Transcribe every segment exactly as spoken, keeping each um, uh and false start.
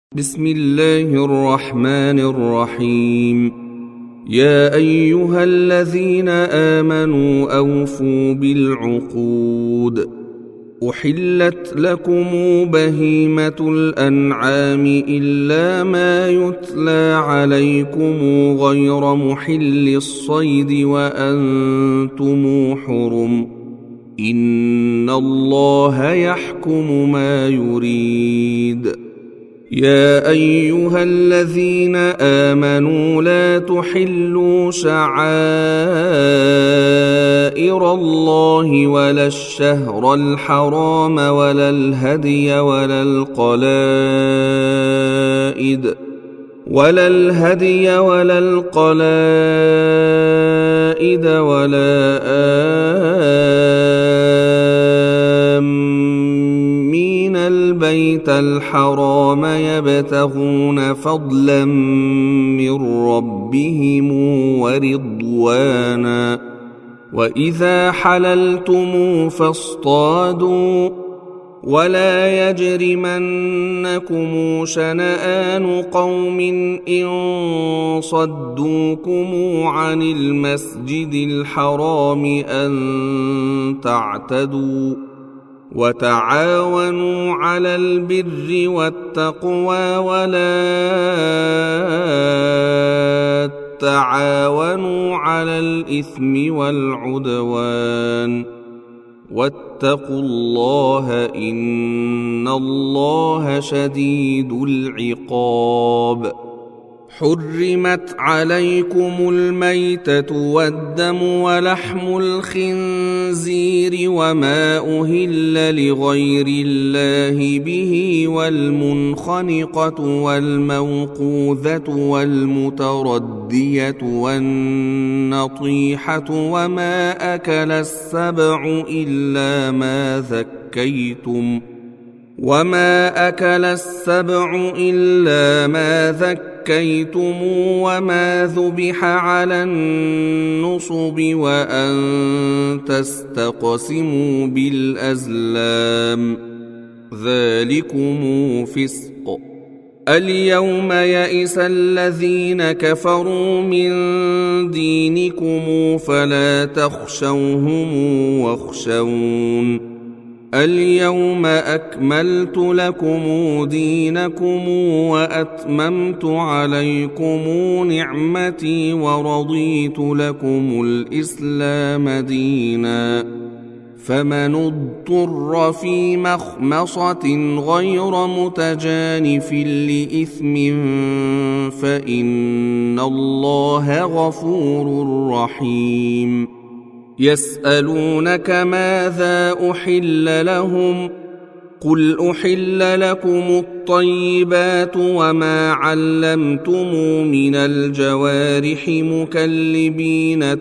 بسم الله الرحمن الرحيم. يا أيها الذين آمنوا أوفوا بالعقود. أحلت لكم بهيمة الأنعام إلا ما يتلى عليكم غير محل الصيد وأنتم حرم. إن الله يحكم ما يريد. يا أيها الذين آمنوا لا تحلوا شعائر الله ولا الشهر الحرام ولا الهدي ولا القلائد ولا الهدي ولا القلائد ولا آمين البيت الحرام يبتغون فضلا من ربهم ورضوانا. وإذا حللتم فاصطادوا ولا يجرمنكم شنآن قوم إن صدوكم عن المسجد الحرام أن تعتدوا. وتعاونوا على البر والتقوى ولا تعاونوا على الإثم والعدوان. واتقوا الله إن الله شديد العقاب. حرمت عليكم الميتة والدم ولحم الخنزير وما أهل لغير الله به والمنخنقة والموقوذة والمتردية والنطيحة وما أكل السبع إلا ما ذكيتم وما أكل السبع إلا ما ذكيتم وما ذبح على النصب وأن تستقسموا بالأزلام ذلكم فسق. اليوم يئس الذين كفروا من دينكم فلا تخشوهم واخشون. اليوم أكملت لكم دينكم وأتممت عليكم نعمتي ورضيت لكم الإسلام دينا. فمن اضطر في مخمصة غير متجانف لإثم فإن الله غفور رحيم. يسألونك ماذا أحل لهم قل أحل لكم الطيبات وما علمتم من الجوارح مكلبين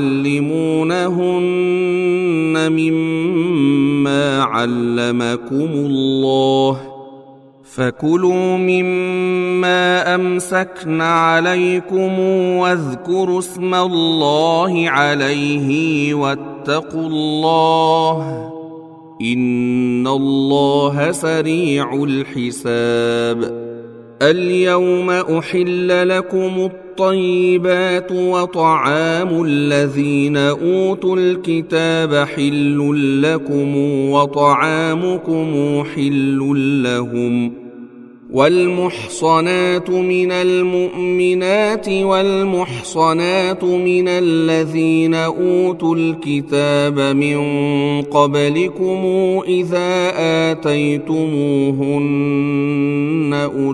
تعلمونهن مما علمكم الله فكلوا مما أمسكن عليكم واذكروا اسم الله عليه واتقوا الله إن الله سريع الحساب. اليوم أحل لكم الطيبات وطعام الذين أوتوا الكتاب حل لكم وطعامكم حل لهم. والمحصنات من المؤمنات والمحصنات من الذين أوتوا الكتاب من قبلكم إذا آتيتموهن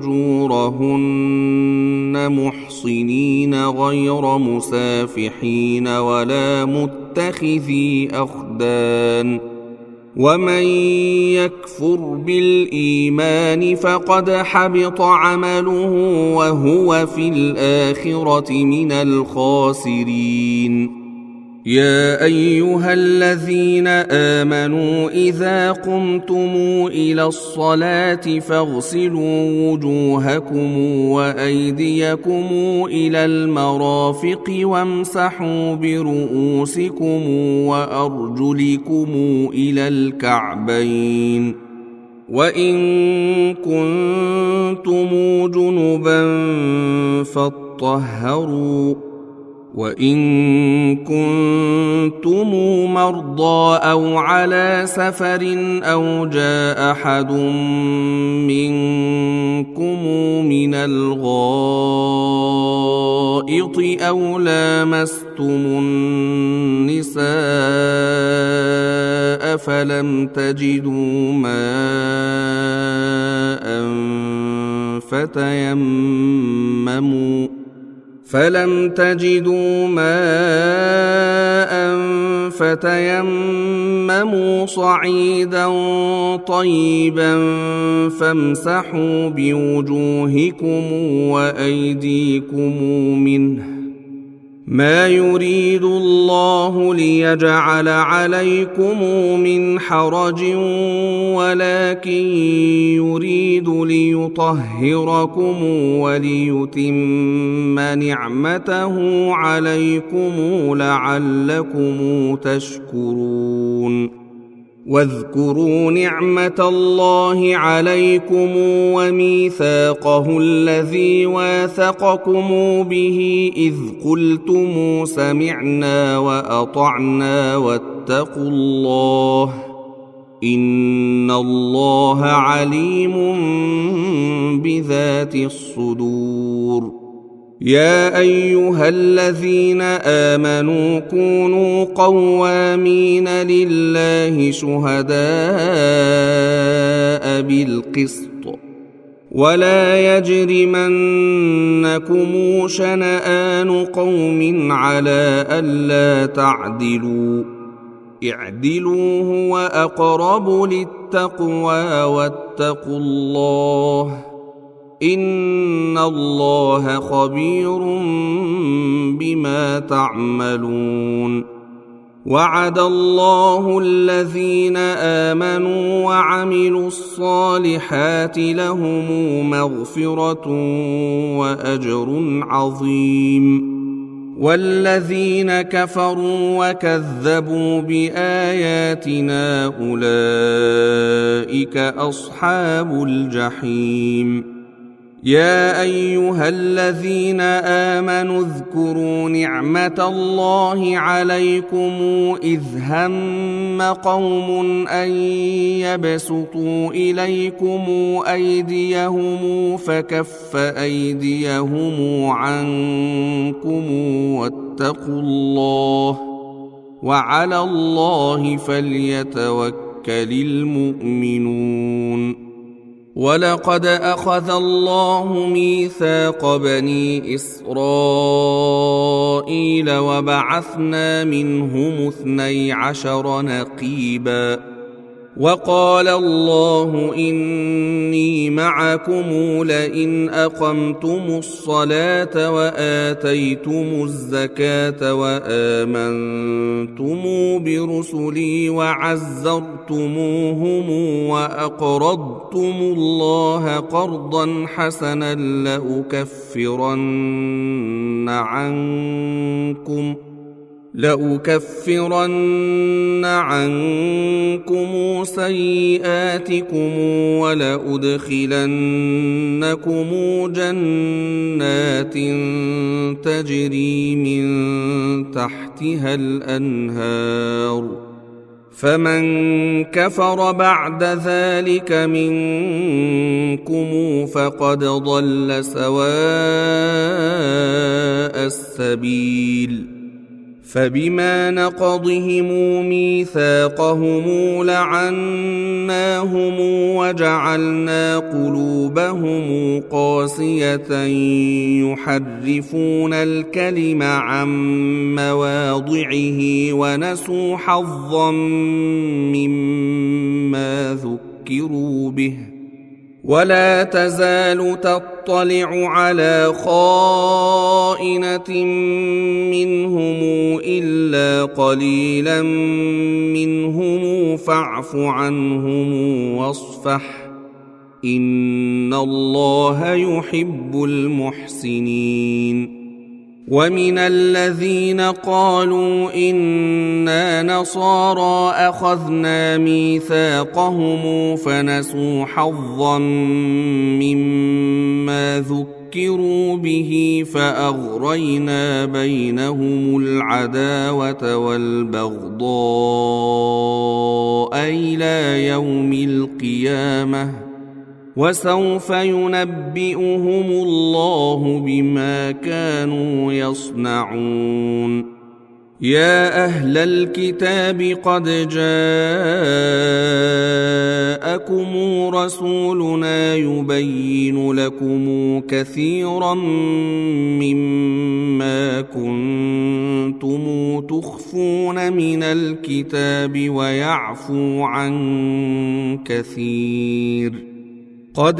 أجورهن محصنين غير مسافحين ولا متخذي أخدان. ومن يكفر بالإيمان فقد حبط عمله وهو في الآخرة من الخاسرين. يا أيها الذين آمنوا إذا قمتم إلى الصلاة فاغسلوا وجوهكم وأيديكم إلى المرافق وامسحوا برؤوسكم وأرجلكم إلى الكعبين وإن كنتم جنبا فاطهروا وإن كنتم مرضى أو على سفر أو جاء أحد منكم من الغائط أو لامستم النساء فلم تجدوا ماء فتيمموا فلم تجدوا ماء فتيمموا صعيدا طيبا فامسحوا بوجوهكم وأيديكم منه ما يريد الله ليجعل عليكم من حرج ولكن يريد ليطهركم وليتم نعمته عليكم لعلكم تشكرون واذكروا نعمة الله عليكم وميثاقه الذي واثقكم به إذ قلتم سمعنا وأطعنا واتقوا الله إن الله عليم بذات الصدور يا أيها الذين آمنوا كونوا قوامين لله شهداء بالقسط ولا يجرمنكم شنآن قوم على ألا تعدلوا اعدلوا هو أقرب للتقوى واتقوا الله إن الله خبير بما تعملون وعد الله الذين آمنوا وعملوا الصالحات لهم مغفرة وأجر عظيم والذين كفروا وكذبوا بآياتنا أولئك أصحاب الجحيم يا أيها الذين آمنوا اذكروا نعمة الله عليكم إذ هم قوم أن يبسطوا إليكم أيديهم فكف أيديهم عنكم واتقوا الله وعلى الله فليتوكل المؤمنون ولقد أخذ الله ميثاق بني إسرائيل وبعثنا منهم اثني عشر نقيبا وقال الله إني معكم لئن أقمتم الصلاة وآتيتم الزكاة وآمنتم برسلي وعزرتموهم وأقرضتم الله قرضا حسنا لأكفرن عنكم لأكفرن عنكم سيئاتكم ولأدخلنكم جنات تجري من تحتها الأنهار فمن كفر بعد ذلك منكم فقد ضل سواء السبيل فبما نقضهم ميثاقهم لعناهم وجعلنا قلوبهم قاسية يحرفون الكلم عن مواضعه ونسوا حظا مما ذكروا به ولا تزال تطلع على خائنة منهم إلا قليلا منهم فاعف عنهم واصفح إن الله يحب المحسنين ومن الذين قالوا إنا نصارى أخذنا ميثاقهم فنسوا حظا مما ذكروا به فأغرينا بينهم العداوة والبغضاء إلى يوم القيامة وسوف ينبئهم الله بما كانوا يصنعون. يا أهل الكتاب قد جاءكم رسولنا يبين لكم كثيرا مما كنتم تخفون من الكتاب ويعفو عن كثير. قد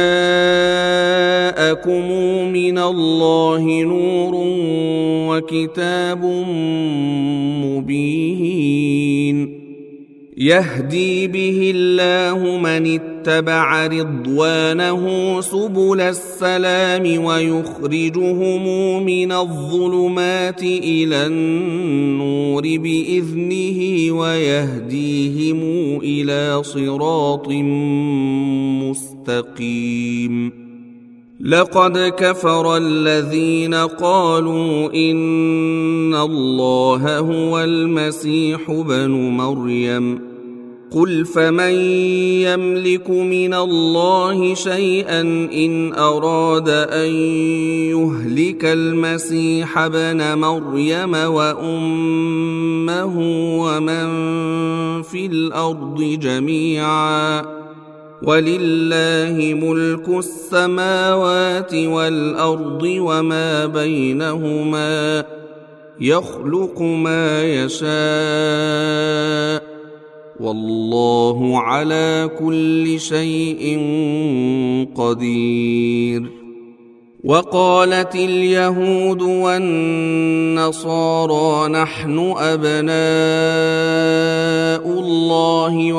جاءكم من الله نور وكتاب مبين يهدي به الله من اتبع رضوانه سبل السلام ويخرجهم من الظلمات إلى النور بإذنه ويهديهم إلى صراط مستقيم. لقد كفر الذين قالوا إن الله هو المسيح ابن مريم قل فمن يملك من الله شيئا إن أراد أن يهلك المسيح ابن مريم وأمه ومن في الأرض جميعا ولله ملك السماوات والأرض وما بينهما يخلق ما يشاء والله على كل شيء قدير. وقالت اليهود والنصارى نحن أبناء الله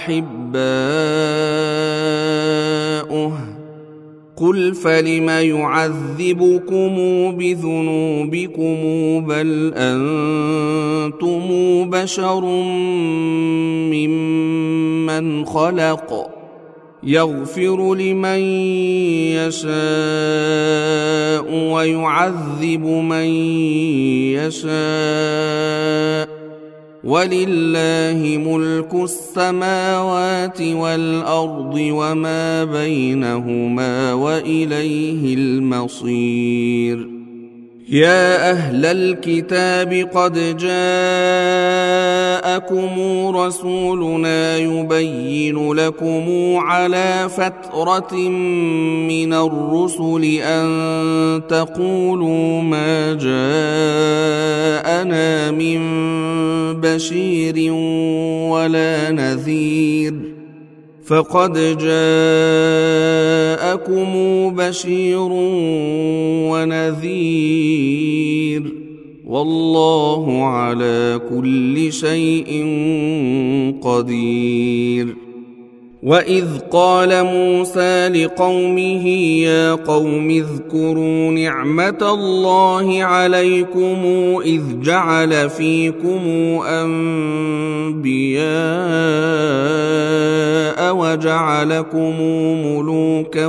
وأحباؤه قل فلم يعذبكم بذنوبكم بل أنتم بشر ممن خلق يغفر لمن يشاء ويعذب من يشاء ولله ملك السماوات والأرض وما بينهما وإليه المصير. يا أهل الكتاب قد جاءكم رسولنا يبين لكم على فترة من الرسل أن تقولوا ما جاءنا من بشير ولا نذير فقد جاءكم بشير ونذير والله على كل شيء قدير. وإذ قال موسى لقومه يا قوم اذكروا نعمة الله عليكم إذ جعل فيكم أنبياء وجعلكم ملوكا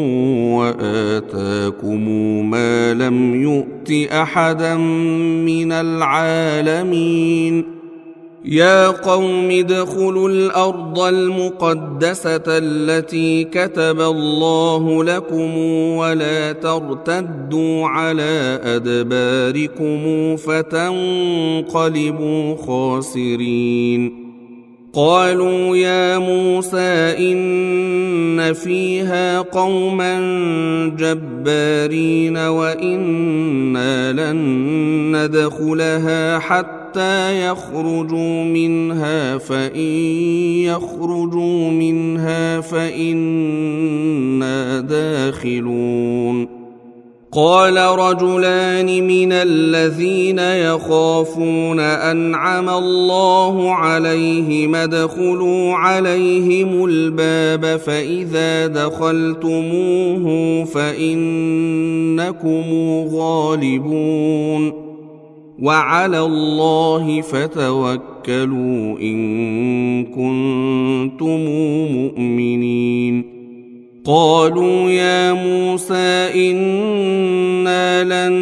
وآتاكم ما لم يؤت أحدا من العالمين. يا قوم ادخلوا الأرض المقدسة التي كتب الله لكم ولا ترتدوا على أدباركم فتنقلبوا خاسرين. قالوا يا موسى إن فيها قوما جبارين وإنا لن ندخلها حتى حتى يخرجوا منها فإن يخرجوا منها فإنا داخلون. قال رجلان من الذين يخافون أنعم الله عليهم ادخلوا عليهم الباب فإذا دخلتموه فإنكم غالبون وعلى الله فتوكلوا إن كنتم مؤمنين. قالوا يا موسى إنا لن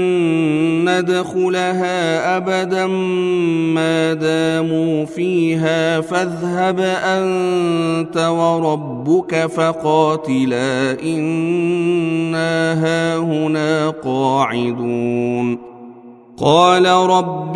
ندخلها أبدا ما داموا فيها فاذهب أنت وربك فقاتلا إنا هاهنا قاعدون. قال رب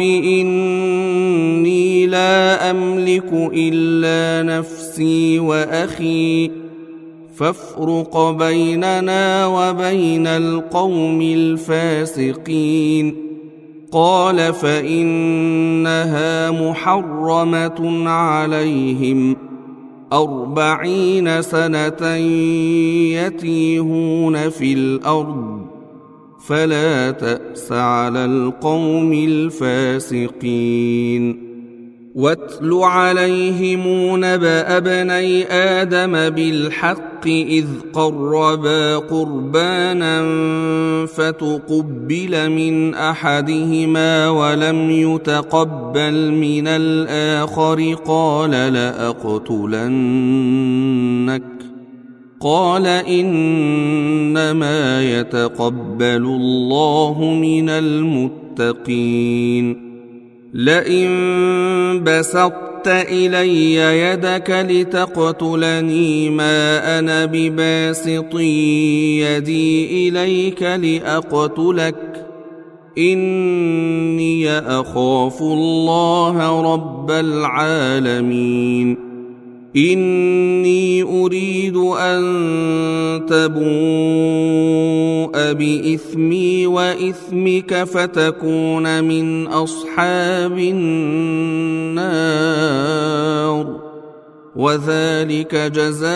إني لا أملك إلا نفسي وأخي فافرق بيننا وبين القوم الفاسقين. قال فإنها محرمة عليهم أربعين سنة يتيهون في الأرض فلا تأس على القوم الفاسقين. واتل عليهم نبأ ابني آدم بالحق إذ قربا قربانا فتقبل من أحدهما ولم يتقبل من الآخر قال لأقتلنك قال إنما يتقبل الله من المتقين. لئن بسطت إلي يدك لتقتلني ما أنا بباسط يدي إليك لأقتلك إني أخاف الله رب العالمين. إني أريد أن تبوء بإثمي وإثمك فتكون من أصحاب النار وذلك جزاء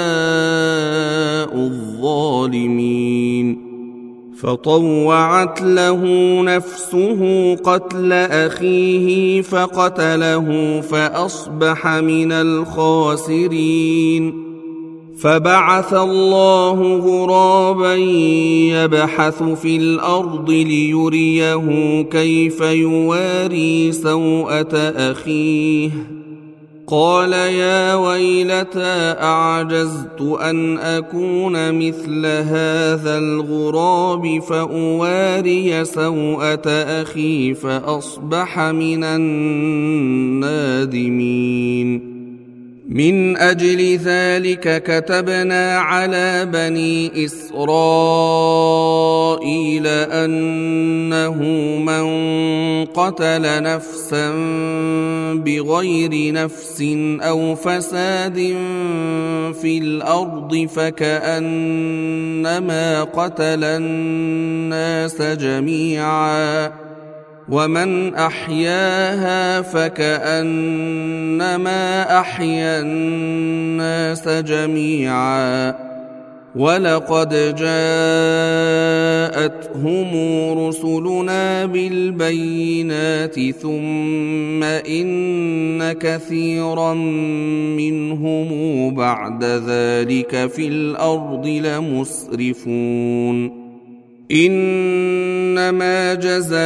الظالمين. فطوعت له نفسه قتل أخيه فقتله فأصبح من الخاسرين. فبعث الله غرابا يبحث في الأرض ليريه كيف يواري سوءة أخيه قال يا ويلتى أعجزت أن أكون مثل هذا الغراب فأواري سوءة أخي فأصبح من النادمين. من أجل ذلك كتبنا على بني إسرائيل أنه من قتل نفسا بغير نفس أو فساد في الأرض فكأنما قتل الناس جميعا ومن أحياها فكأنما أحيا الناس جميعا ولقد جاءتهم رسلنا بالبينات ثم إن كثيرا منهم بعد ذلك في الأرض لمسرفون. إنما جزاء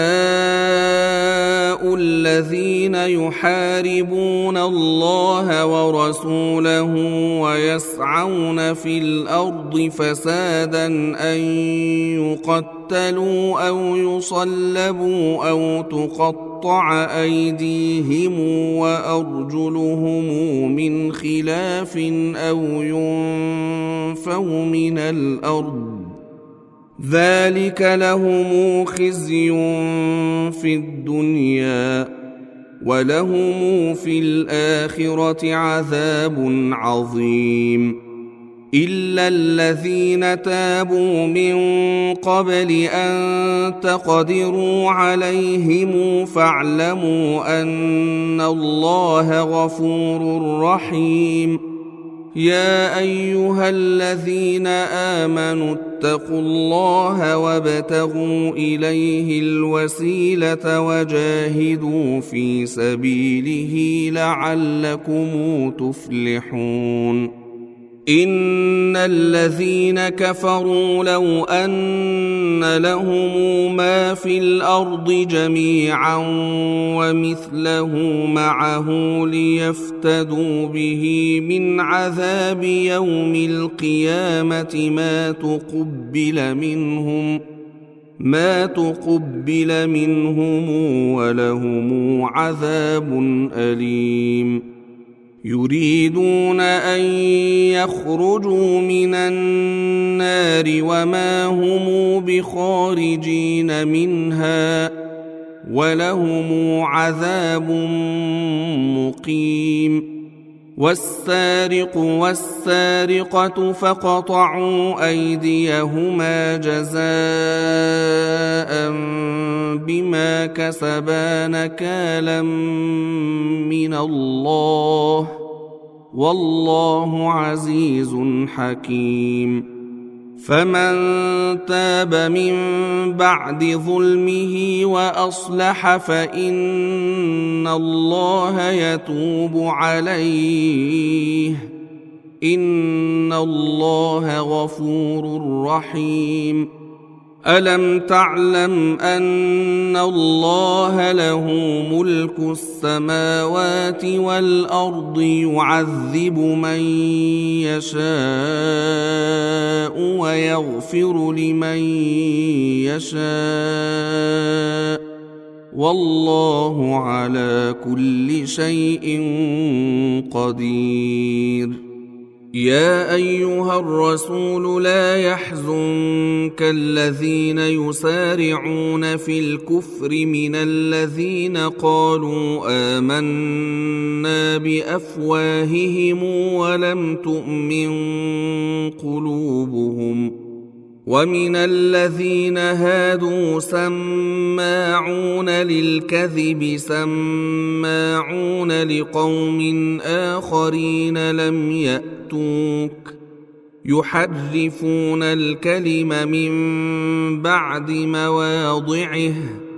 الذين يحاربون الله ورسوله ويسعون في الأرض فسادا أن يقتلوا أو يصلبوا أو تقطع أيديهم وأرجلهم من خلاف أو ينفوا من الأرض ذلك لهم خزي في الدنيا ولهم في الآخرة عذاب عظيم. إلا الذين تابوا من قبل أن تقدروا عليهم فاعلموا أن الله غفور رحيم. يا أيها الذين آمنوا اتقوا الله وابتغوا إليه الوسيلة وجاهدوا في سبيله لعلكم تفلحون إن الذين كفروا لو أن لهم ما في الأرض جميعا ومثله معه ليفتدوا به من عذاب يوم القيامة ما تقبل منهم ما تقبل منهم ولهم عذاب أليم يريدون أن يخرجوا من النار وما هم بخارجين منها ولهم عذاب مقيم والسارق والسارقة فاقطعوا أيديهما جزاء بما كسبا نكالا من الله والله عزيز حكيم فمن تاب من بعد ظلمه وأصلح فإن الله يتوب عليه إن الله غفور رحيم ألم تعلم أن الله له ملك السماوات والأرض يعذب من يشاء ويغفر لمن يشاء والله على كل شيء قدير يا أيها الرسول لا يحزنك الذين يسارعون في الكفر من الذين قالوا آمنا بأفواههم ولم تؤمن قلوبهم ومن الذين هادوا سماعون للكذب سماعون لقوم آخرين لم يأتوك يحرفون الكلم من بعد مواضعه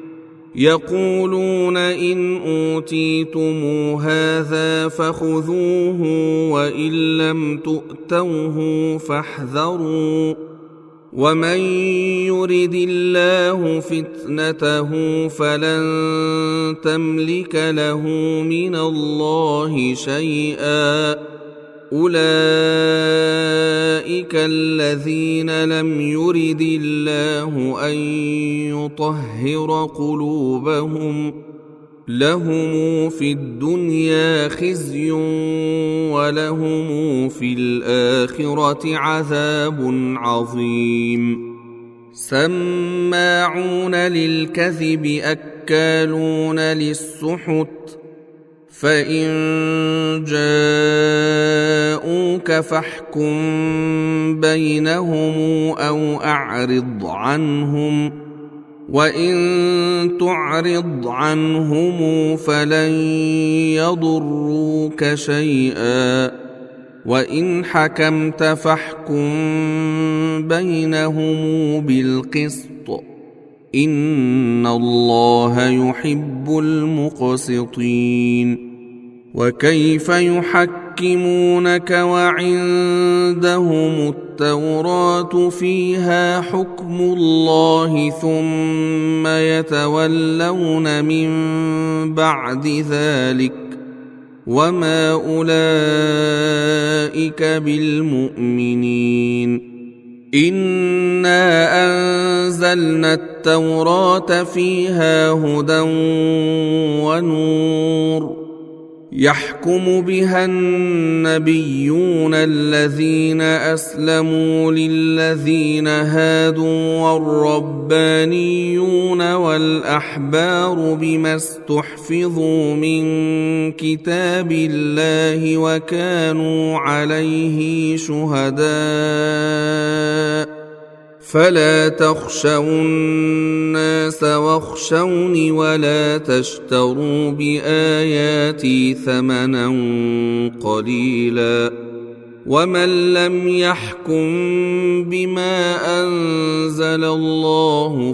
يقولون إن أوتيتم هذا فخذوه وإن لم تؤتوه فاحذروا ومن يرد الله فتنته فلن تملك له من الله شيئا أولئك الذين لم يرد الله أن يطهر قلوبهم لهم في الدنيا خزي ولهم في الآخرة عذاب عظيم سماعون للكذب أكالون للسحت فإن جاءوك فاحكم بينهم أو أعرض عنهم وإن تعرض عنهم فلن يضروك شيئا وإن حكمت فاحكم بينهم بالقسط إن الله يحب المقسطين وكيف يحكمونك وعندهم التوراة فيها حكم الله ثم يتولون من بعد ذلك وما أولئك بالمؤمنين إنا أنزلنا التوراة فيها هدى ونور يحكم بها النبيون الذين أسلموا للذين هادوا والربانيون والأحبار بما استحفظوا من كتاب الله وكانوا عليه شهداء فلا تخشوا الناس واخشوني ولا تشتروا بآياتي ثمنا قليلا ومن لم يحكم بما أنزل الله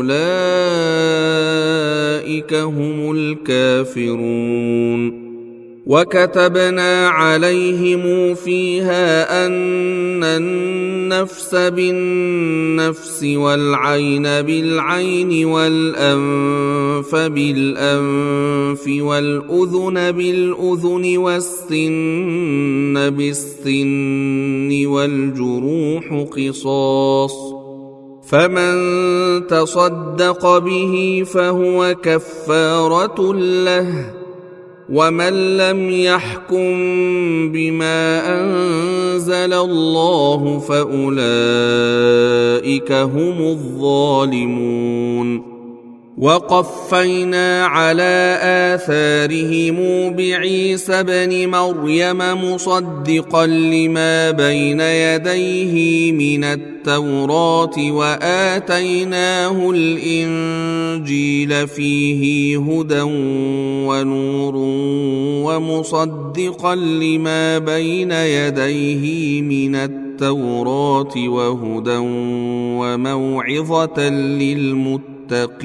فأولئك هم الكافرون. وكتبنا عليهم فيها أن النفس بالنفس والعين بالعين والأنف بالأنف والأذن بالأذن والسن بالسن والجروح قصاص، فمن تصدق به فهو كفارة له، ومن لم يحكم بما أنزل الله فأولئك هم الظالمون. وقفينا على آثارهم بعيسى ابن مريم مصدقا لما بين يديه من التوراة وآتيناه الإنجيل فيه هدى ونور ومصدقا لما بين يديه من التوراة وهدى وموعظة للمتقين.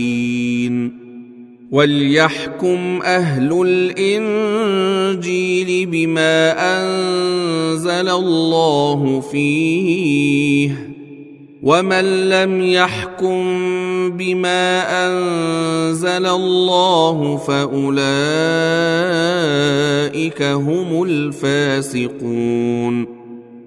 وليحكم أهل الإنجيل بما أنزل الله فيه، ومن لم يحكم بما أنزل الله فأولئك هم الفاسقون.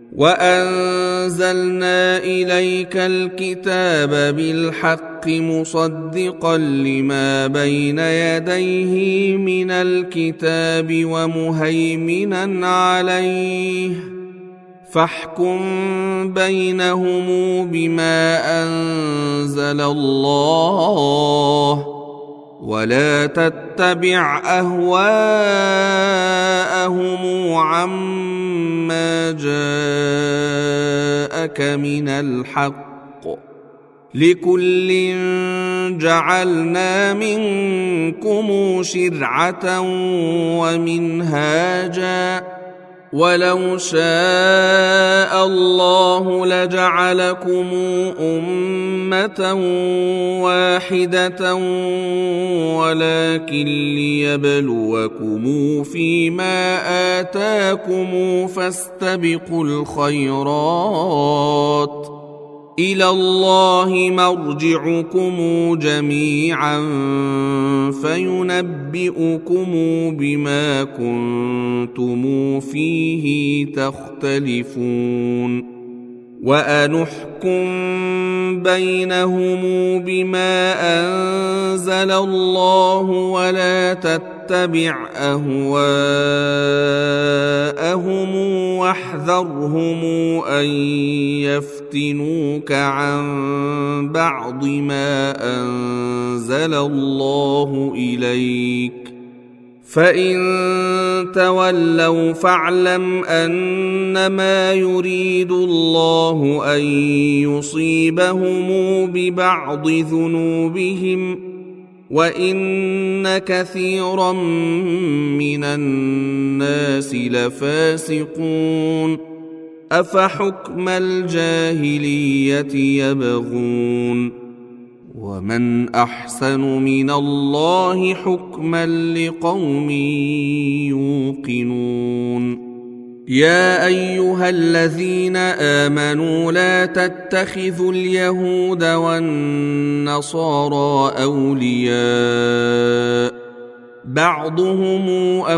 وأنزلنا إليك الكتاب بالحق مصدقا لما بين يديه من الكتاب ومهيمنا عليه، فاحكم بينهم بما أنزل الله، ولا تتبع أهواءهم عما جاءك من الحق، لكل جعلنا منكم شرعة ومنهاجا، ولو شاء الله لجعلكم أمة واحدة ولكن ليبلوكم فيما آتاكم فاستبقوا الخيرات، إلى الله مرجعكم جميعا فينبئكم بما كنتم فيه تختلفون. وأنحكم بينهم بما أنزل الله ولا تتبع أهواءهم واحذرهم أن يفتنوك عن بعض ما أنزل الله إليك، فإن تولوا فاعلم أنما يريد الله أن يصيبهم ببعض ذنوبهم، وإن كثيرا من الناس لفاسقون. أفحكم الجاهلية يبغون، ومن أحسن من الله حكما لقوم يوقنون. يا أيها الذين آمنوا لا تتخذوا اليهود والنصارى أولياء، بعضهم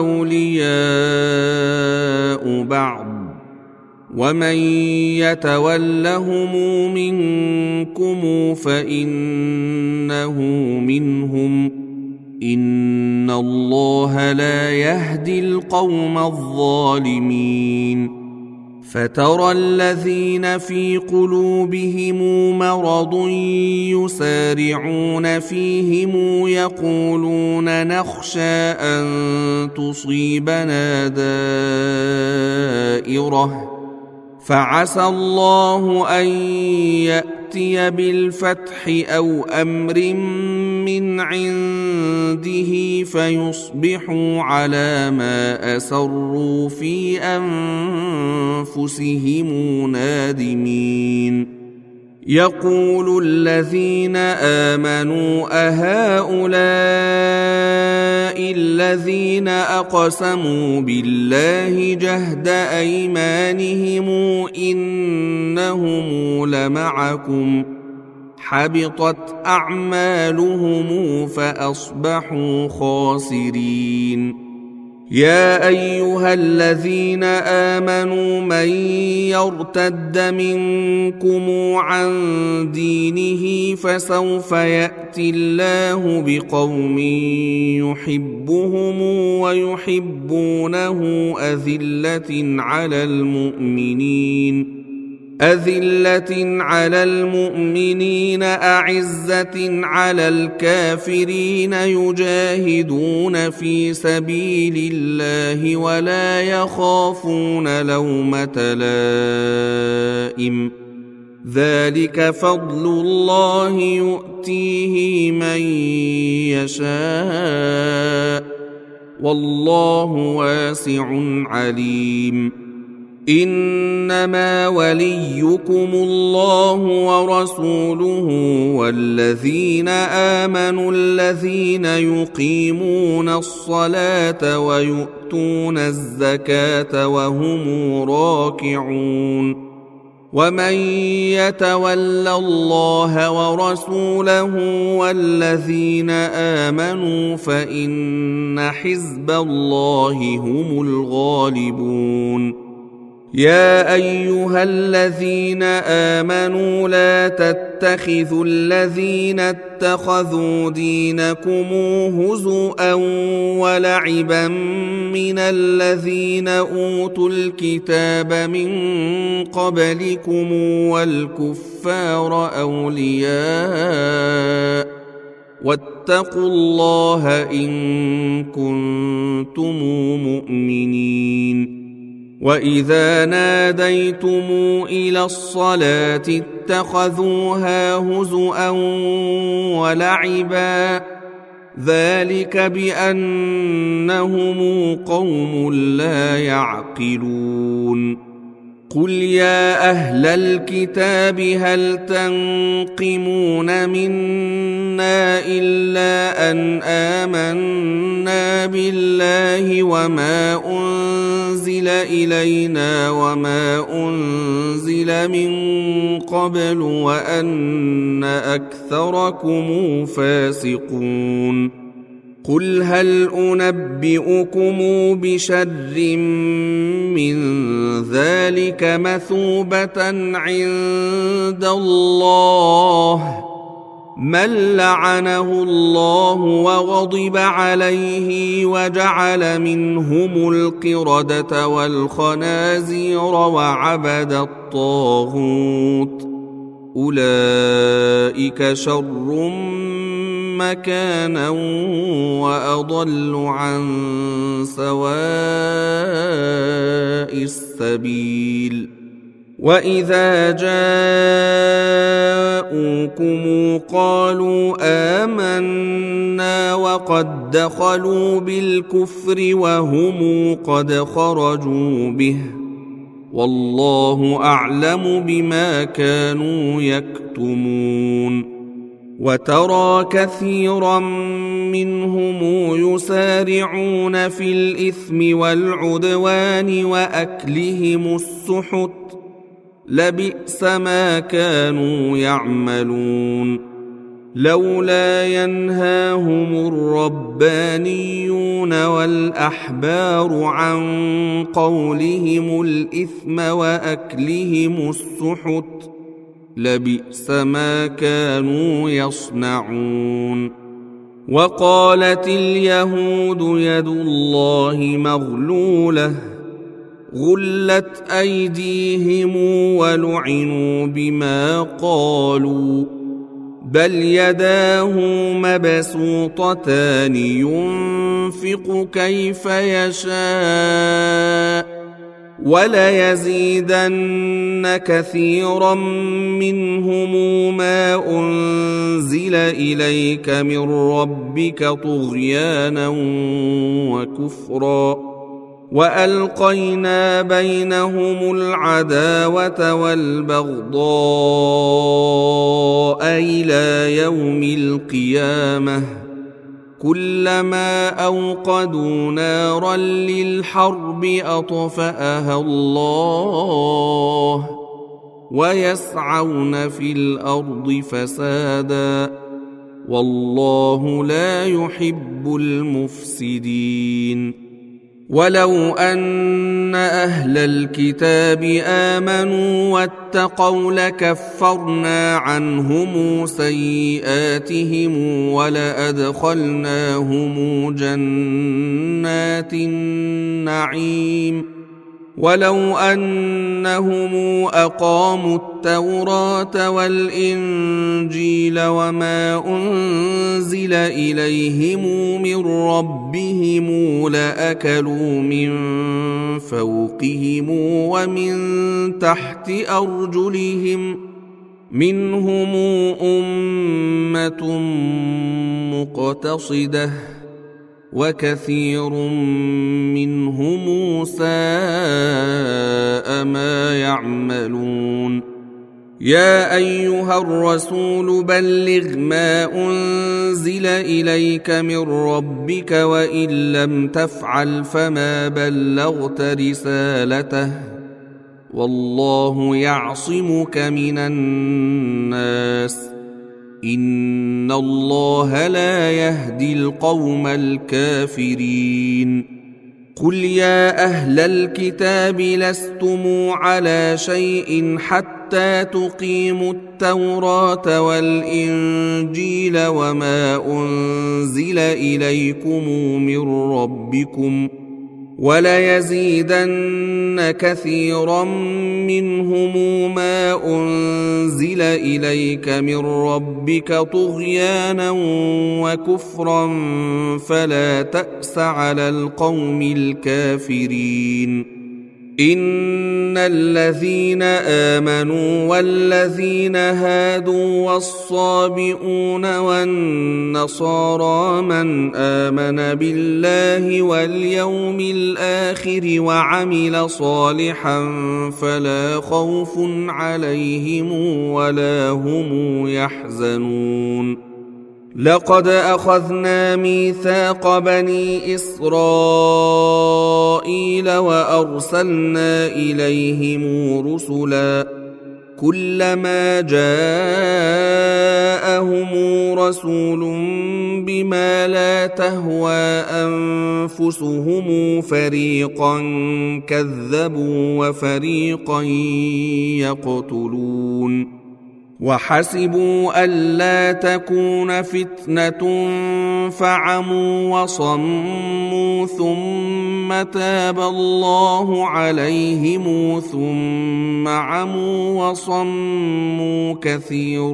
أولياء بعض، ومن يتولهم منكم فإنه منهم، إن الله لا يهدي القوم الظالمين. فترى الذين في قلوبهم مرض يسارعون فيهم يقولون نخشى أن تصيبنا دائرة فعسى الله أن يأتي بالفتح أو أمر من عنده فيصبحوا على ما أسروا في أنفسهم نادمين. يقول الذين آمنوا أهؤلاء الذين أقسموا بالله جهد أيمانهم إنهم لمعكم حبطت أعمالهم فأصبحوا خاسرين. يا أيها الذين آمنوا من يرتد منكم عن دينه فسوف يأتي الله بقوم يحبهم ويحبونه أذلة على المؤمنين أذلة على المؤمنين أعزة على الكافرين يجاهدون في سبيل الله ولا يخافون لومة لائم ذلك فضل الله يؤتيه من يشاء والله واسع عليم. إنما وليكم الله ورسوله والذين آمنوا الذين يقيمون الصلاة ويؤتون الزكاة وهم راكعون. ومن يتول الله ورسوله والذين آمنوا فإن حزب الله هم الغالبون. يا أيها الذين آمنوا لا تتخذوا الذين اتخذوا دينكم هزؤا ولعبا من الذين أوتوا الكتاب من قبلكم والكفار أولياء واتقوا الله إن كنتم مؤمنين. وإذا ناديتم إلى الصلاة اتخذوها هزؤا ولعبا ذلك بأنهم قوم لا يعقلون. قل يا أهل الكتاب هل تنقمون منا إلا أن آمنا بالله وما أنزل إلينا وما أنزل من قبل وأن أكثركم فاسقون. قل هل أنبئكم بشر من ذلك مثوبة عند الله من لعنه الله وغضب عليه وجعل منهم القردة والخنازير وعبد الطاغوت أولئك شر مكانا وأضل عن سواء السبيل. وإذا جاءوكم قالوا آمنا وقد دخلوا بالكفر وهم قد خرجوا به والله أعلم بما كانوا يكتمون. وترى كثيرا منهم يسارعون في الإثم والعدوان وأكلهم السحت لبئس ما كانوا يعملون. لولا ينهاهم الربانيون والأحبار عن قولهم الإثم وأكلهم السحت لبئس ما كانوا يصنعون. وقالت اليهود يد الله مغلولة غلت أيديهم ولعنوا بما قالوا بل يداه مبسوطتان ينفق كيف يشاء وليزيدن كثيرا منهم ما أنزل إليك من ربك طغيانا وكفرا وألقينا بينهم العداوة والبغضاء إلى يوم القيامة كلما أوقدوا نارا للحرب أطفأها الله ويسعون في الأرض فسادا والله لا يحب المفسدين ولو أن أهل الكتاب آمنوا واتقوا لكفرنا عنهم سيئاتهم ولأدخلناهم جنات النعيم ولو أنهم أقاموا التوراة والإنجيل وما أنزل إليهم من ربهم لأكلوا من فوقهم ومن تحت أرجلهم منهم أمة مقتصدة وكثير منهم ساء ما يعملون يا أيها الرسول بلغ ما أنزل إليك من ربك وإن لم تفعل فما بلغت رسالته والله يعصمك من الناس إن الله لا يهدي القوم الكافرين قل يا أهل الكتاب لستم على شيء حتى تقيموا التوراة والإنجيل وما أنزل إليكم من ربكم وليزيدن كثيرا منهم ما أنزل إليك من ربك طغيانا وكفرا فلا تأس على القوم الكافرين إن الذين آمنوا والذين هادوا والصابئون والنصارى من آمن بالله واليوم الآخر وعمل صالحا فلا خوف عليهم ولا هم يحزنون لقد أخذنا ميثاق بني إسرائيل وأرسلنا إليهم رسلا كلما جاءهم رسول بما لا تهوى أنفسهم فريقا كذبوا وفريقا يقتلون وحسبوا ألا تكون فتنة فعموا وصموا ثم تاب الله عليهم ثم عموا وصموا كثير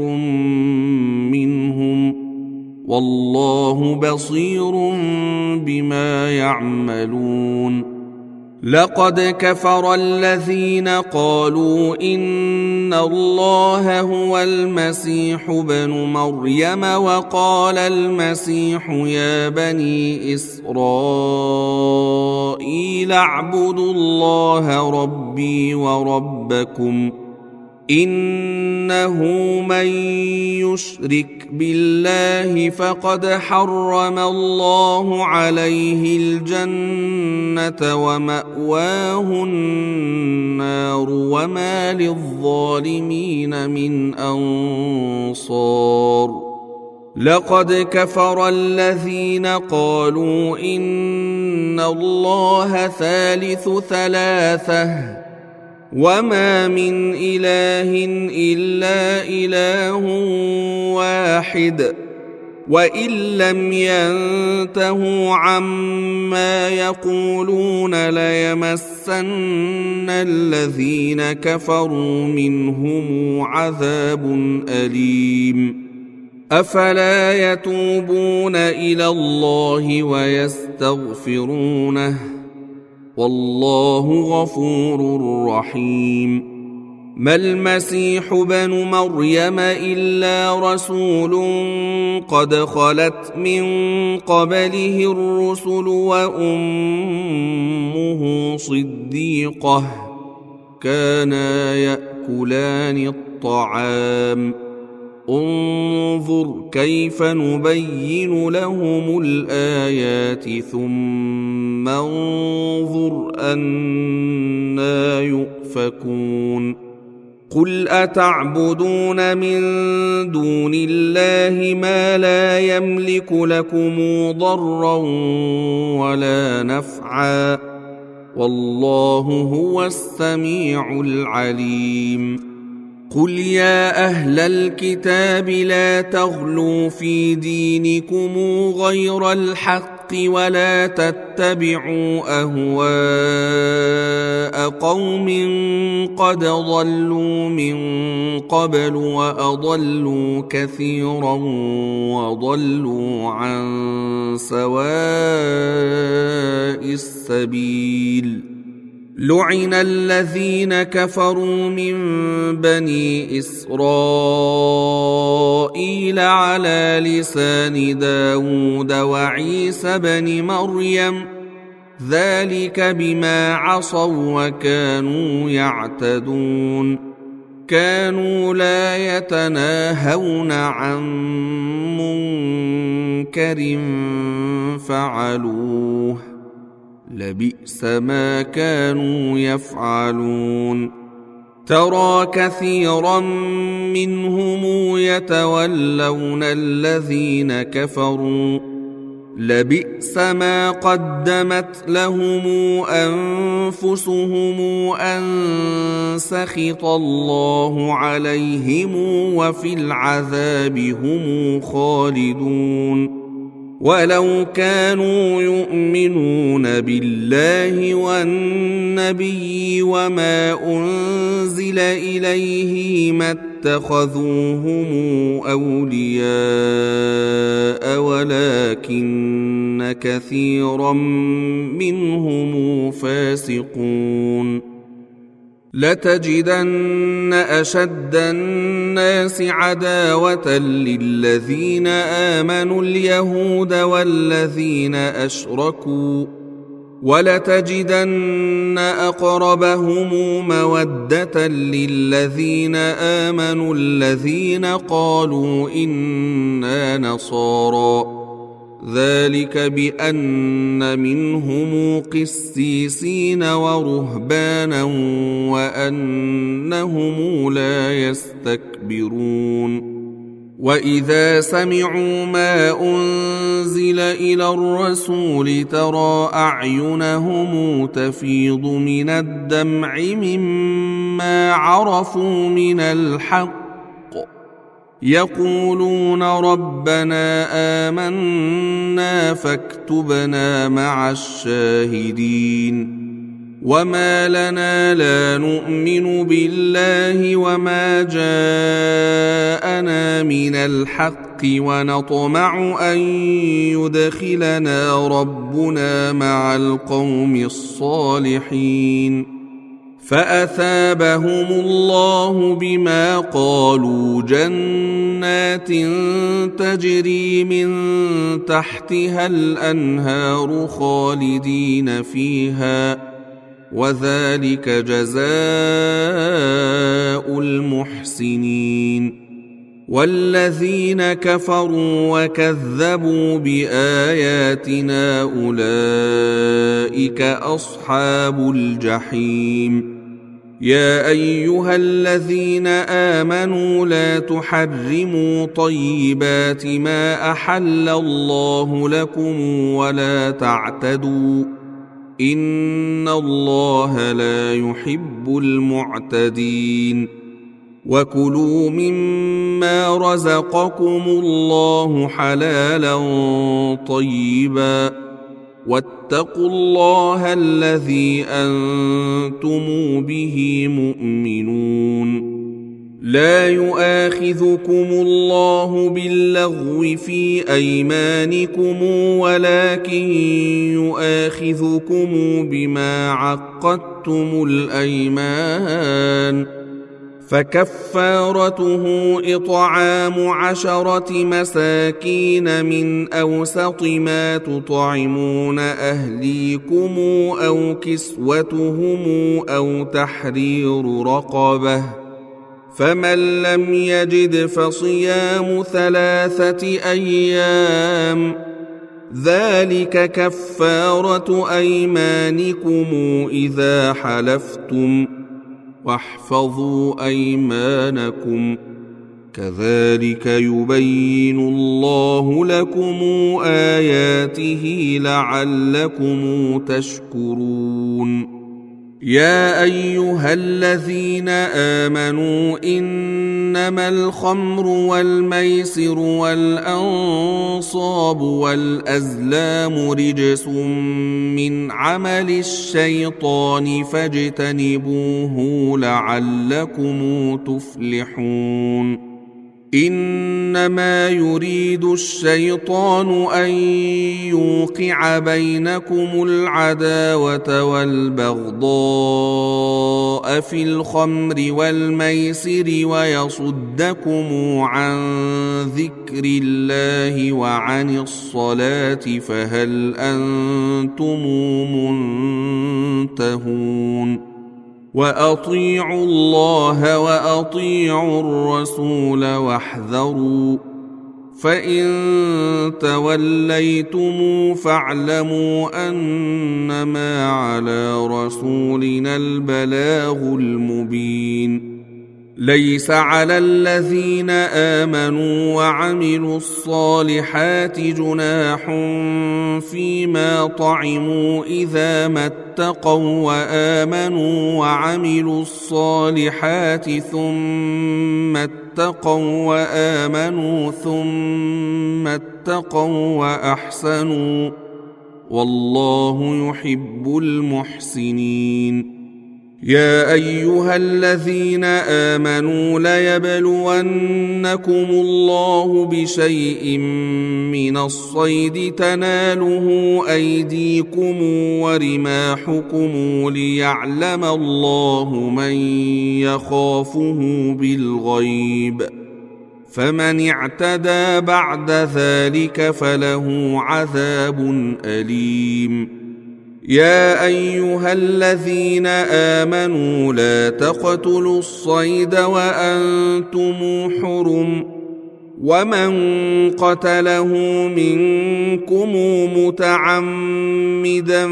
منهم والله بصير بما يعملون لقد كفر الذين قالوا إن الله هو المسيح ابن مريم وقال المسيح يا بني إسرائيل اعبدوا الله ربي وربكم إنه من يشرك بالله فقد حرم الله عليه الجنة ومأواه النار وما للظالمين من أنصار لقد كفر الذين قالوا إن الله ثالث ثلاثة وما من إله إلا إله واحد وإن لم ينتهوا عما يقولون ليمسن الذين كفروا منهم عذاب أليم أفلا يتوبون إلى الله ويستغفرونه والله غفور رحيم. ما المسيح ابن مريم إلا رسول قد خلت من قبله الرسل وأمه صديقة كانا يأكلان الطعام انظر كيف نبين لهم الآيات ثم انظر أنى يؤفكون. قل أتعبدون من دون الله ما لا يملك لكم ضرا ولا نفعا والله هو السميع العليم. قل يا أهل الكتاب لا تغلوا في دينكم غير الحق ولا تتبعوا أهواء قوم قد ضلوا من قبل وأضلوا كثيرا وضلوا عن سواء السبيل. لعن الذين كفروا من بني إسرائيل على لسان داود وعيسى بن مريم ذلك بما عصوا وكانوا يعتدون. كانوا لا يتناهون عن منكر فعلوه لبئس ما كانوا يفعلون. ترى كثيرا منهم يتولون الذين كفروا لبئس ما قدمت لهم أنفسهم أن سخط الله عليهم وفي العذاب هم خالدون. ولو كانوا يؤمنون بالله والنبي وما أنزل إليه ما اتخذوهم أولياء ولكن كثيرا منهم فاسقون. لتجدن أشد الناس عداوة للذين آمنوا اليهود والذين أشركوا ولتجدن أقربهم مودة للذين آمنوا الذين قالوا إنا نصارى ذلك بأن منهم قسيسين ورهبانا وأنهم لا يستكبرون. وإذا سمعوا ما أنزل إلى الرسول ترى أعينهم تفيض من الدمع مما عرفوا من الحق يقولون ربنا آمنا فاكتبنا مع الشاهدين. وما لنا لا نؤمن بالله وما جاءنا من الحق ونطمع أن يدخلنا ربنا مع القوم الصالحين. فأثابهم الله بما قالوا جنات تجري من تحتها الأنهار خالدين فيها وذلك جزاء المحسنين. والذين كفروا وكذبوا بآياتنا أولئك أصحاب الجحيم. يا أيها الذين آمنوا لا تحرموا طيبات ما أحل الله لكم ولا تعتدوا إن الله لا يحب المعتدين. وكلوا مما رزقكم الله حلالا طيبا واتقوا الله الذي أنتم به مؤمنون. لا يؤاخذكم الله باللغو في أيمانكم ولكن يؤاخذكم بما عقدتم الأيمان، فكفارته إطعام عشرة مساكين من أوسط ما تطعمون أهليكم أو كسوتهم أو تحرير رقبة، فمن لم يجد فصيام ثلاثة أيام، ذلك كفارة أيمانكم إذا حلفتم، واحفظوا أيمانكم، كذلك يبين الله لكم آياته لعلكم تشكرون. يا أيها الذين آمنوا إنما الخمر والميسر والأنصاب والأزلام رجس من عمل الشيطان فاجتنبوه لعلكم تفلحون. إنما يريد الشيطان أن يوقع بينكم العداوة والبغضاء في الخمر والميسر ويصدكم عن ذكر الله وعن الصلاة، فهل أنتم منتهون؟ وأطيعوا الله وأطيعوا الرسول واحذروا، فإن توليتم فاعلموا أنما على رسولنا البلاغ المبين. ليس على الذين آمنوا وعملوا الصالحات جناح فيما طعموا إذا ما اتقوا وآمنوا وعملوا الصالحات ثم اتقوا وآمنوا ثم اتقوا وأحسنوا، والله يحب المحسنين. يا أيها الذين آمنوا ليبلونكم الله بشيء من الصيد تناله أيديكم ورماحكم ليعلم الله من يخافه بالغيب، فمن اعتدى بعد ذلك فله عذاب أليم. يا أيها الذين آمنوا لا تقتلوا الصيد وأنتم حرم، ومن قتله منكم متعمدا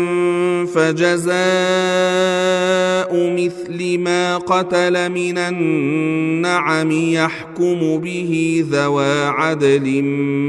فجزاء مثل ما قتل من النعم يحكم به ذوى عدل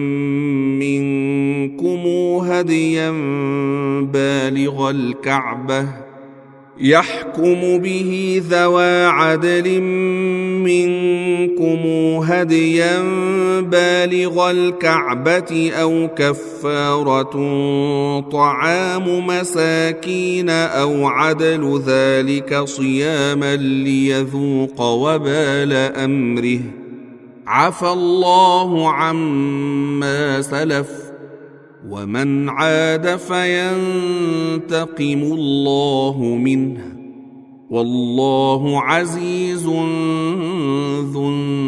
منكم هديا بالغ الكعبة يحكم به ذوى عدل منكم هديا بالغ الكعبة أو كفارة طعام مساكين أو عدل ذلك صياما ليذوق وبال أمره، عفى الله عما سلف، ومن عاد فينتقم الله منه، والله عزيز ذو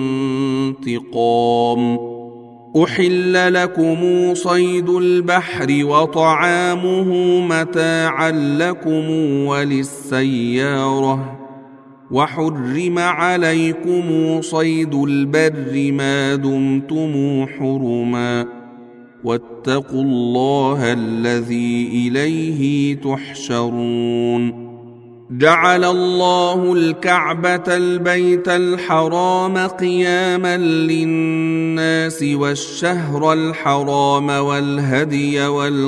انتقام. أحل لكم صيد البحر وطعامه متاعا لكم وللسيارة، وحرم عليكم صيد البر ما دمتم حرما، واتقوا الله الذي إليه تحشرون. جعل الله الكعبة البيت الحرام قياما للناس والشهر الحرام والهدي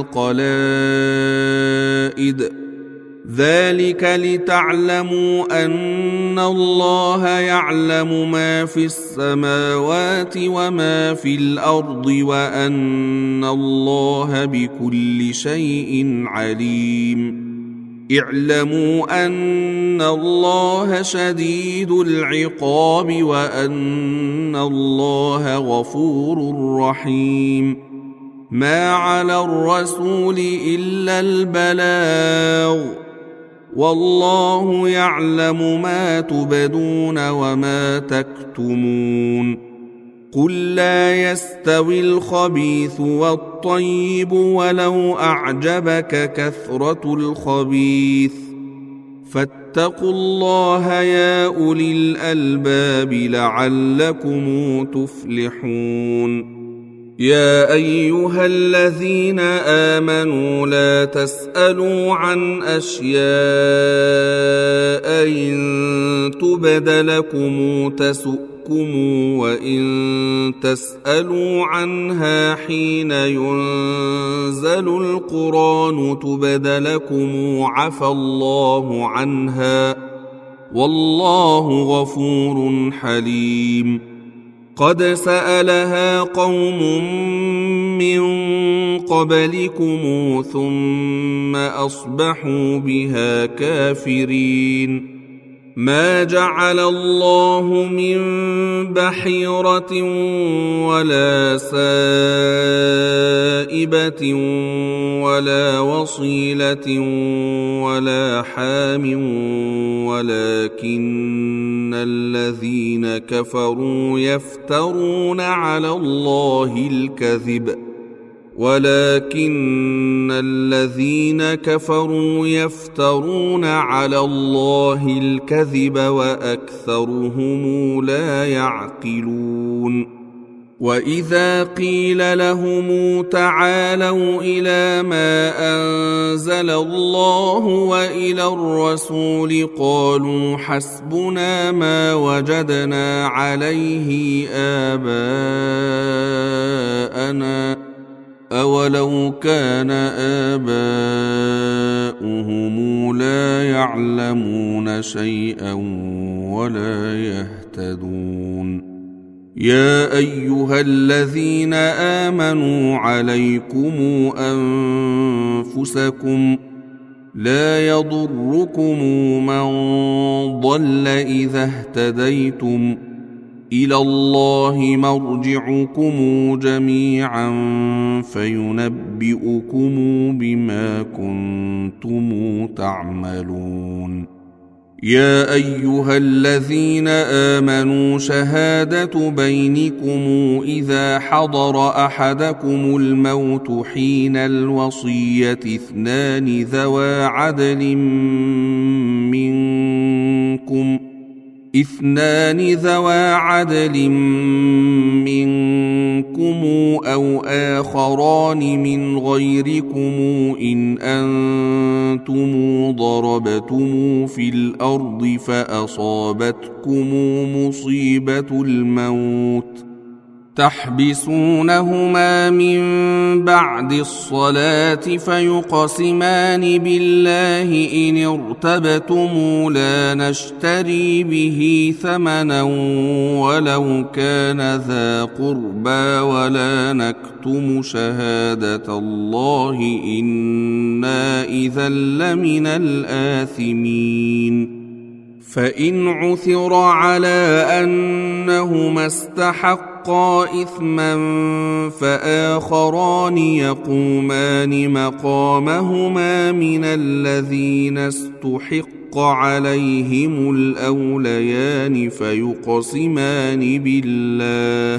والقلائد، ذلك لتعلموا أن الله يعلم ما في السماوات وما في الأرض وأن الله بكل شيء عليم. اعلموا أن الله شديد العقاب وأن الله غفور رحيم. ما على الرسول إلا البلاغ، والله يعلم ما تبدون وما تكتمون. قل لا يستوي الخبيث والطيب ولو أعجبك كثرة الخبيث، فاتقوا الله يا أولي الألباب لعلكم تفلحون. يا أيها الذين آمنوا لا تسألوا عن أشياء إن تبد لكم تسؤكم، وإن تسألوا عنها حين ينزل القرآن تبد لكم عفى الله عنها، والله غفور حليم. قد سألها قوم من قبلكم ثم أصبحوا بها كافرين. ما جعل الله من بحيرة ولا سائبة ولا وصيلة ولا حام، ولكن الذين كفروا يفترون على الله الكذب ولكن الذين كفروا يفترون على الله الكذب وأكثرهم لا يعقلون. وإذا قيل لهم تعالوا إلى ما أنزل الله وإلى الرسول قالوا حسبنا ما وجدنا عليه آباءنا أولو كان آباؤهم لا يعلمون شيئا ولا يهتدون. يا أيها الذين آمنوا عليكم أنفسكم لا يضركم من ضل إذا اهتديتم، إلى الله مرجعكم جميعا فينبئكم بما كنتم تعملون. يا أيها الذين آمنوا شهادة بينكم إذا حضر أحدكم الموت حين الوصية اثنان ذوى عدل منكم اثنان ذوى عدل منكم أو آخران من غيركم إن أنتم ضربتم في الأرض فأصابتكم مصيبة الموت تحبسونهما من بعد الصلاة فيقسمان بالله إن ارتبتم لا نشتري به ثمنا ولو كان ذا قربى ولا نكتم شهادة الله إنا إذا لمن الآثمين. فإن عثر على أنهما استحقا إثما فآخران يقومان مقامهما من الذين استحق عليهم الأوليان فيقسمان بالله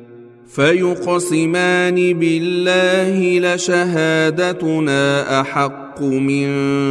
فيقسمان بالله لشهادتنا أحق من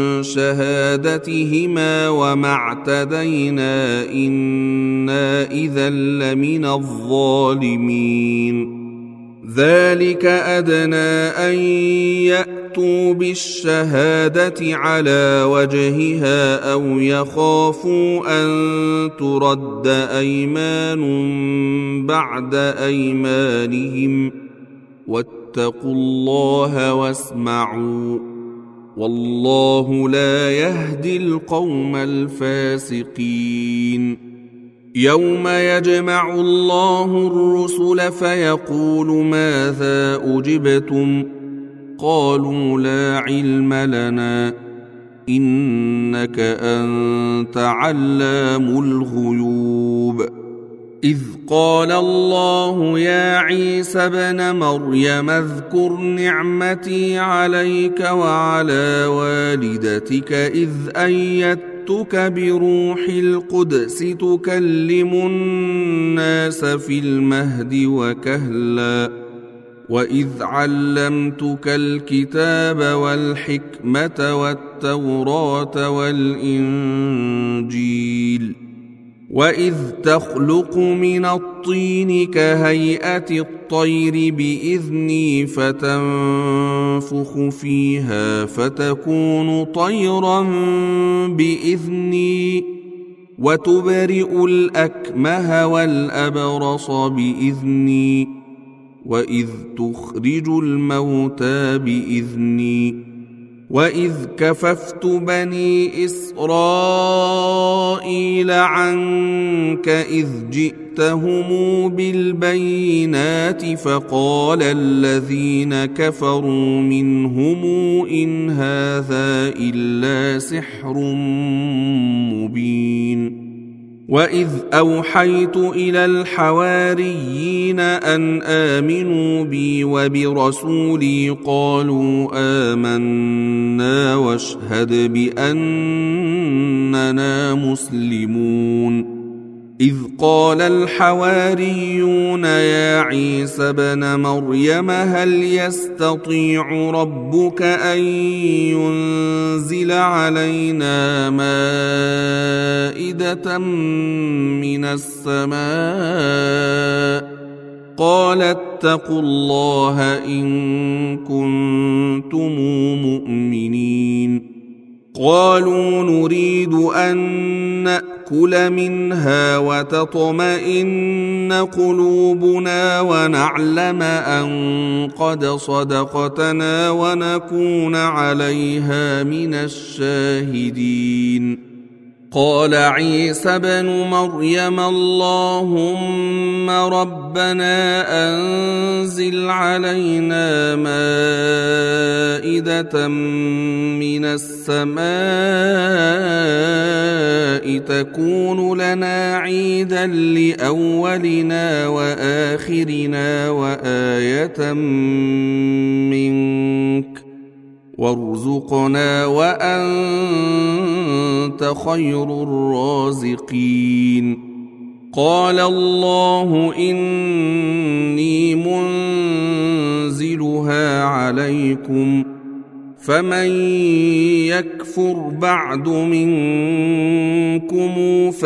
شهادتهما وما اعتدينا إنا إذا لمن الظالمين. ذلك أدنى أن يأتوا بالشهادة على وجهها أو يخافوا أن ترد أيمان بعد أيمانهم واتقوا الله واسمعوا والله لا يهدي القوم الفاسقين. يوم يجمع الله الرسل فيقول ماذا أجبتم قالوا لا علم لنا إنك أنت علام الغيوب إذ قال الله يا عيسى ابن مريم اذكر نعمتي عليك وعلى والدتك إذ أيدتك بروح القدس تكلم الناس في المهد وكهلا وإذ علمتك الكتاب والحكمة والتوراة والإنجيل وإذ تخلق من الطين كهيئة الطير بإذني فتنفخ فيها فتكون طيرا بإذني وتبرئ الأكمه والأبرص بإذني وإذ تخرج الموتى بإذني وإذ كففت بني إسرائيل عنك إذ جئتهم بالبينات فقال الذين كفروا منهم إن هذا إلا سحر مبين وإذ أوحيت إلى الحواريين أن آمنوا بي وبرسولي قالوا آمنا واشهد بأننا مسلمون إذ قال الحواريون يا عيسى ابن مريم هل يستطيع ربك أن ينزل علينا مائدة من السماء قال اتقوا الله إن كنتم مؤمنين قالوا نريد أن نأكل منها وتطمئن قلوبنا ونعلم أن قد صدقتنا ونكون عليها من الشاهدين قال عيسى ابن مريم اللهم ربنا أنزل علينا مائدة من السماء تكون لنا عيدا لأولنا وآخرنا وآية منك وارزقنا وأنت خير الرازقين قال الله إني منزلها عليكم فمن يكفر بعد منكم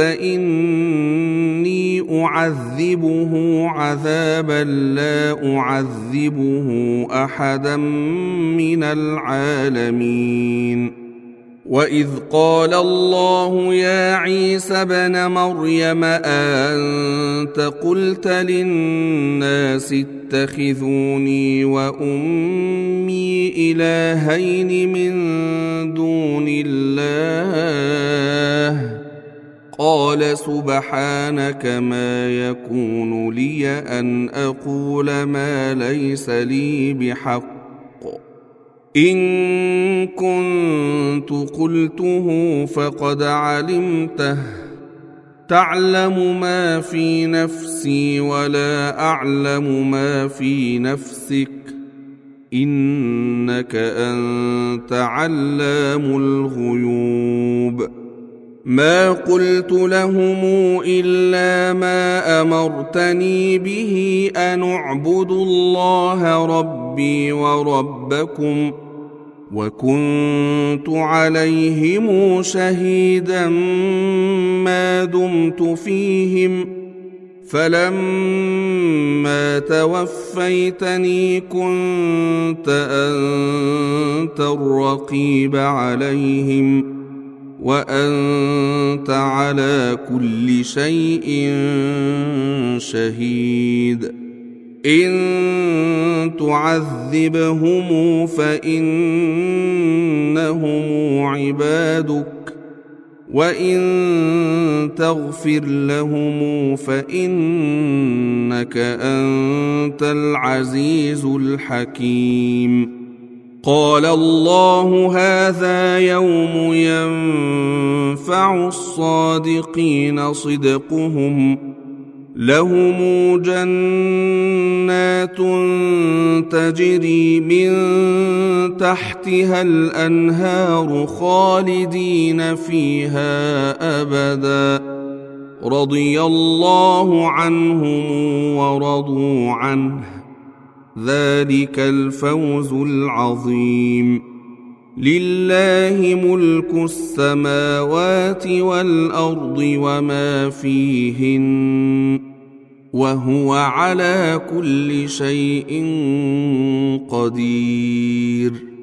فإني أعذبه عذابا لا أعذبه أحدا من العالمين وإذ قال الله يا عيسى ابن مريم أأنت قلت للناس اتخذوني وأمي إلهين من دون الله قال سبحانك ما يكون لي أن أقول ما ليس لي بحق إن كنت قلته فقد علمته تعلم ما في نفسي ولا أعلم ما في نفسك إنك أنت علام الغيوب ما قلت لهم إلا ما أمرتني به أن اعبدوا الله ربي وربكم وكنت عليهم شهيدا ما دمت فيهم فلما توفيتني كنت أنت الرقيب عليهم وأنت على كل شيء شهيد إن تعذبهم فإنهم عبادك وإن تغفر لهم فإنك أنت العزيز الحكيم قال الله هذا يوم ينفع الصادقين صدقهم لهم جنات تجري من تحتها الأنهار خالدين فيها أبدا رضي الله عنهم ورضوا عنه ذلك الفوز العظيم لله ملك السماوات والأرض وما فيهن وهو على كل شيء قدير.